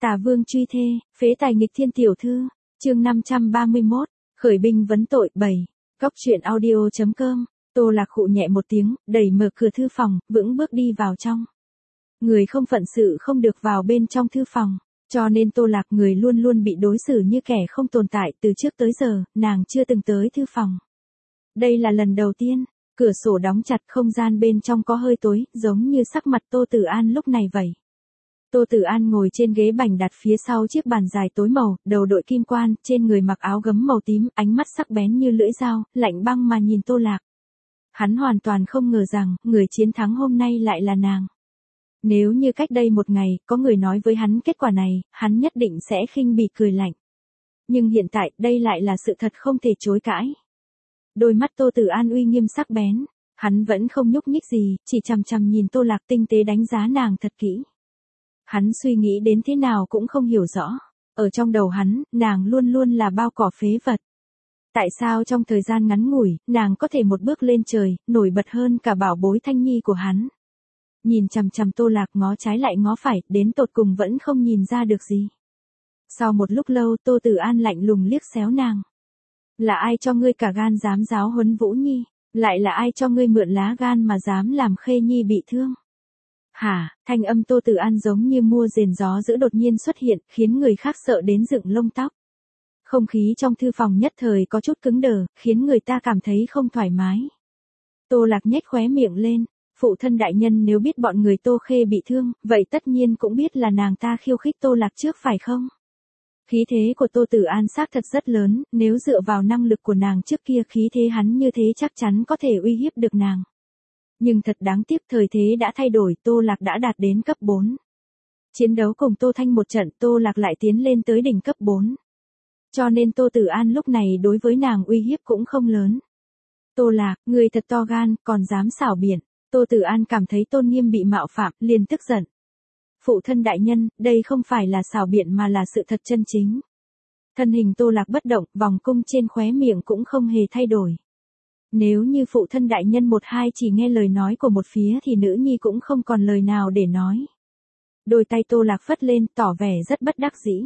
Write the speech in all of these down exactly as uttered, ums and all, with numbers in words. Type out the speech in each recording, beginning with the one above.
Tả Vương truy thê, phế tài nghịch thiên tiểu thư, chương năm trăm ba mươi mốt, khởi binh vấn tội bảy, góc truyện audio.com, Tô Lạc khụ nhẹ một tiếng, đẩy mở cửa thư phòng, vững bước đi vào trong. Người không phận sự không được vào bên trong thư phòng, cho nên Tô Lạc người luôn luôn bị đối xử như kẻ không tồn tại từ trước tới giờ, nàng chưa từng tới thư phòng. Đây là lần đầu tiên, cửa sổ đóng chặt, không gian bên trong có hơi tối, giống như sắc mặt Tô Tử An lúc này vậy. Tô Tử An ngồi trên ghế bành đặt phía sau chiếc bàn dài tối màu, đầu đội kim quan, trên người mặc áo gấm màu tím, ánh mắt sắc bén như lưỡi dao, lạnh băng mà nhìn Tô Lạc. Hắn hoàn toàn không ngờ rằng, người chiến thắng hôm nay lại là nàng. Nếu như cách đây một ngày, có người nói với hắn kết quả này, hắn nhất định sẽ khinh bỉ cười lạnh. Nhưng hiện tại, đây lại là sự thật không thể chối cãi. Đôi mắt Tô Tử An uy nghiêm sắc bén, hắn vẫn không nhúc nhích gì, chỉ chằm chằm nhìn Tô Lạc tinh tế đánh giá nàng thật kỹ. Hắn suy nghĩ đến thế nào cũng không hiểu rõ. Ở trong đầu hắn, nàng luôn luôn là bao cỏ phế vật. Tại sao trong thời gian ngắn ngủi, nàng có thể một bước lên trời, nổi bật hơn cả bảo bối Thanh Nhi của hắn. Nhìn chằm chằm Tô Lạc ngó trái lại ngó phải, đến tột cùng vẫn không nhìn ra được gì. Sau một lúc lâu Tô Tử An lạnh lùng liếc xéo nàng. Là ai cho ngươi cả gan dám giáo huấn Vũ Nhi? Lại là ai cho ngươi mượn lá gan mà dám làm Khê Nhi bị thương? Hả, thanh âm Tô Tử An giống như mưa rền gió dữ đột nhiên xuất hiện, khiến người khác sợ đến dựng lông tóc. Không khí trong thư phòng nhất thời có chút cứng đờ, khiến người ta cảm thấy không thoải mái. Tô Lạc nhếch khóe miệng lên, phụ thân đại nhân nếu biết bọn người Tô Khê bị thương, vậy tất nhiên cũng biết là nàng ta khiêu khích Tô Lạc trước phải không? Khí thế của Tô Tử An xác thật rất lớn, nếu dựa vào năng lực của nàng trước kia khí thế hắn như thế chắc chắn có thể uy hiếp được nàng. Nhưng thật đáng tiếc thời thế đã thay đổi, Tô Lạc đã đạt đến cấp bốn. Chiến đấu cùng Tô Thanh một trận, Tô Lạc lại tiến lên tới đỉnh cấp bốn. Cho nên Tô Tử An lúc này đối với nàng uy hiếp cũng không lớn. Tô Lạc, người thật to gan, còn dám xảo biện. Tô Tử An cảm thấy tôn nghiêm bị mạo phạm, liền tức giận. Phụ thân đại nhân, đây không phải là xảo biện mà là sự thật chân chính. Thân hình Tô Lạc bất động, vòng cung trên khóe miệng cũng không hề thay đổi. Nếu như phụ thân đại nhân một hai chỉ nghe lời nói của một phía thì nữ nhi cũng không còn lời nào để nói. Đôi tay Tô Lạc phất lên, tỏ vẻ rất bất đắc dĩ.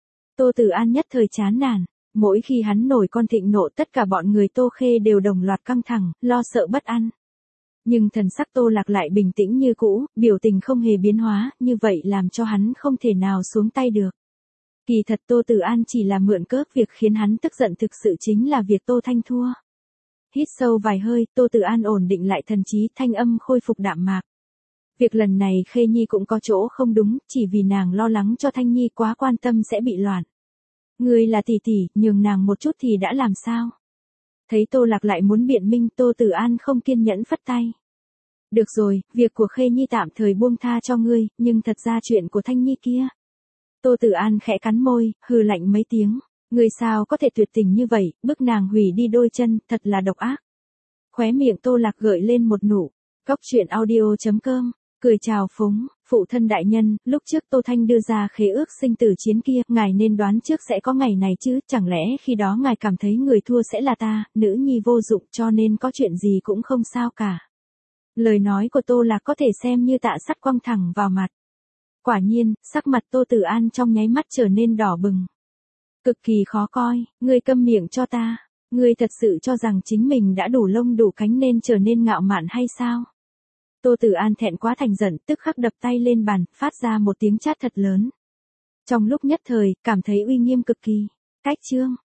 Tô Tử An nhất thời chán nản, mỗi khi hắn nổi con thịnh nộ tất cả bọn người Tô Khê đều đồng loạt căng thẳng, lo sợ bất an. Nhưng thần sắc Tô Lạc lại bình tĩnh như cũ, biểu tình không hề biến hóa, như vậy làm cho hắn không thể nào xuống tay được. Kỳ thật Tô Tử An chỉ là mượn cớ, việc khiến hắn tức giận thực sự chính là việc Tô Thanh thua. Hít sâu vài hơi, Tô Tử An ổn định lại thần trí, thanh âm khôi phục đạm mạc. Việc lần này Khê Nhi cũng có chỗ không đúng, chỉ vì nàng lo lắng cho Thanh Nhi quá quan tâm sẽ bị loạn. Ngươi là tỷ tỷ, nhường nàng một chút thì đã làm sao? Thấy Tô Lạc lại muốn biện minh, Tô Tử An không kiên nhẫn phất tay. Được rồi, việc của Khê Nhi tạm thời buông tha cho ngươi, nhưng thật ra chuyện của Thanh Nhi kia. Tô Tử An khẽ cắn môi, hừ lạnh mấy tiếng. Ngươi sao có thể tuyệt tình như vậy, bức nàng hủy đi đôi chân, thật là độc ác. Khóe miệng Tô Lạc gợi lên một nụ. Góc truyện audio.com, cười chào phúng, phụ thân đại nhân, lúc trước Tô Thanh đưa ra khế ước sinh tử chiến kia, ngài nên đoán trước sẽ có ngày này chứ, chẳng lẽ khi đó ngài cảm thấy người thua sẽ là ta, nữ nhi vô dụng cho nên có chuyện gì cũng không sao cả. Lời nói của Tô Lạc có thể xem như tạ sắt quăng thẳng vào mặt. Quả nhiên, sắc mặt Tô Tử An trong nháy mắt trở nên đỏ bừng. Cực kỳ khó coi, ngươi câm miệng cho ta, ngươi thật sự cho rằng chính mình đã đủ lông đủ cánh nên trở nên ngạo mạn hay sao? Tô Tử An thẹn quá thành giận, tức khắc đập tay lên bàn, phát ra một tiếng chát thật lớn. Trong lúc nhất thời, cảm thấy uy nghiêm cực kỳ. Cách chương,